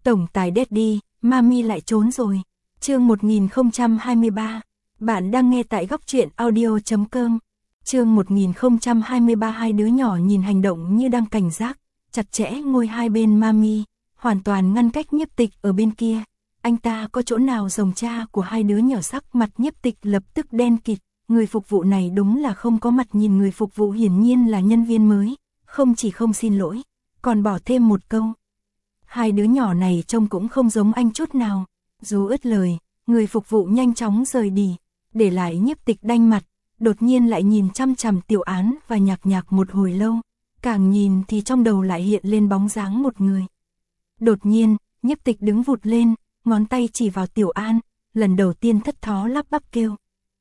Tổng tài Daddy, Mami lại trốn rồi. Chương 1023. Bạn đang nghe tại góc truyện audio.com. Chương 1023. Hai đứa nhỏ nhìn hành động như đang cảnh giác, chặt chẽ ngồi hai bên Mami, hoàn toàn ngăn cách Nhiếp Tịch ở bên kia. Anh ta có chỗ nào rồng cha của hai đứa nhỏ, sắc mặt Nhiếp Tịch lập tức đen kịt. Người phục vụ này đúng là không có mặt nhìn, người phục vụ hiển nhiên là nhân viên mới, không chỉ không xin lỗi, còn bỏ thêm một câu. Hai đứa nhỏ này trông cũng không giống anh chút nào. Dù ứt lời, người phục vụ nhanh chóng rời đi, để lại Nhiếp Tịch đanh mặt, đột nhiên lại nhìn chăm chằm Tiểu Án và Nhạc Nhạc một hồi lâu, càng nhìn thì trong đầu lại hiện lên bóng dáng một người. Đột nhiên, Nhiếp Tịch đứng vụt lên, ngón tay chỉ vào Tiểu An, lần đầu tiên thất thó lắp bắp kêu.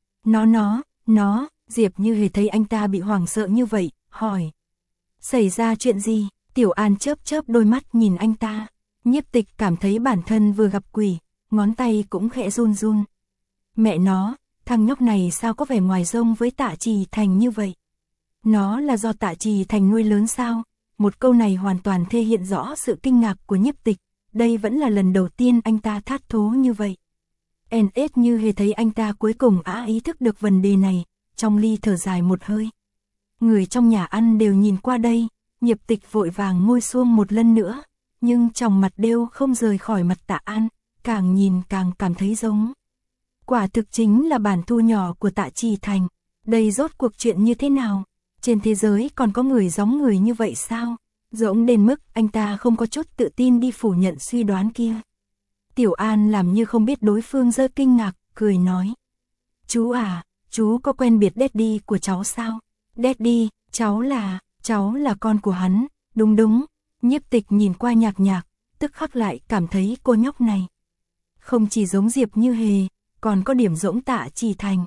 Nó, Diệp Như Hề thấy anh ta bị hoảng sợ như vậy, hỏi. Xảy ra chuyện gì? Tiểu An chớp chớp đôi mắt nhìn anh ta. Nhiếp Tịch cảm thấy bản thân vừa gặp quỷ, ngón tay cũng khẽ run run. Mẹ nó, thằng nhóc này sao có vẻ ngoài rông với Tạ Trì Thành như vậy? Nó là do Tạ Trì Thành nuôi lớn sao? Một câu này hoàn toàn thể hiện rõ sự kinh ngạc của Nhiếp Tịch. Đây vẫn là lần đầu tiên anh ta thát thố như vậy. NS Như Hề thấy anh ta cuối cùng ý thức được vấn đề này, trong ly thở dài một hơi. Người trong nhà ăn đều nhìn qua đây, Nhiếp Tịch vội vàng ngồi xuống một lần nữa, nhưng trong mặt đều không rời khỏi mặt Tạ An, càng nhìn càng cảm thấy giống. Quả thực chính là bản thu nhỏ của Tạ Trì Thành. Đây rốt cuộc chuyện như thế nào? Trên thế giới còn có người giống người như vậy sao? Rỗng đến mức anh ta không có chút tự tin đi phủ nhận suy đoán kia. Tiểu An làm như không biết đối phương giơ kinh ngạc, cười nói. Chú à, chú có quen biết Daddy của cháu sao? Daddy, cháu là con của hắn, đúng. Nhiếp Tịch nhìn qua Nhạc Nhạc, tức khắc lại cảm thấy cô nhóc này không chỉ giống Diệp Như Hề, còn có điểm giống Tạ Trì Thành.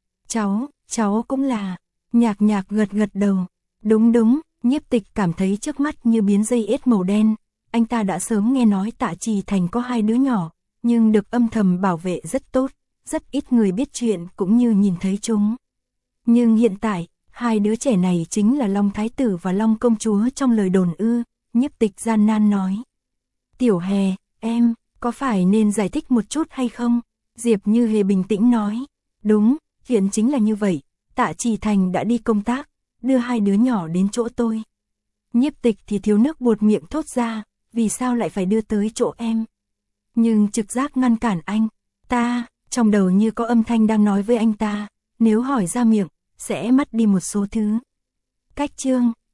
Cháu cũng là. Nhạc Nhạc gật đầu. Đúng, Nhiếp Tịch cảm thấy trước mắt như biến dây ếch màu đen. Anh ta đã sớm nghe nói Tạ Trì Thành có hai đứa nhỏ, nhưng được âm thầm bảo vệ rất tốt, rất ít người biết chuyện cũng như nhìn thấy chúng. Nhưng hiện tại, hai đứa trẻ này chính là Long Thái Tử và Long Công Chúa trong lời đồn ư? Nhiếp Tịch gian nan nói. Tiểu Hề, em, có phải nên giải thích một chút hay không? Diệp Như Hề bình tĩnh nói. Đúng, chuyện chính là như vậy, Tạ Trì Thành đã đi công tác, đưa hai đứa nhỏ đến chỗ tôi. Nhiếp Tịch thì thiếu nước buột miệng thốt ra, vì sao lại phải đưa tới chỗ em? Nhưng trực giác ngăn cản anh, trong đầu như có âm thanh đang nói với anh ta, nếu hỏi ra miệng, sẽ mất đi một số thứ. Cách chương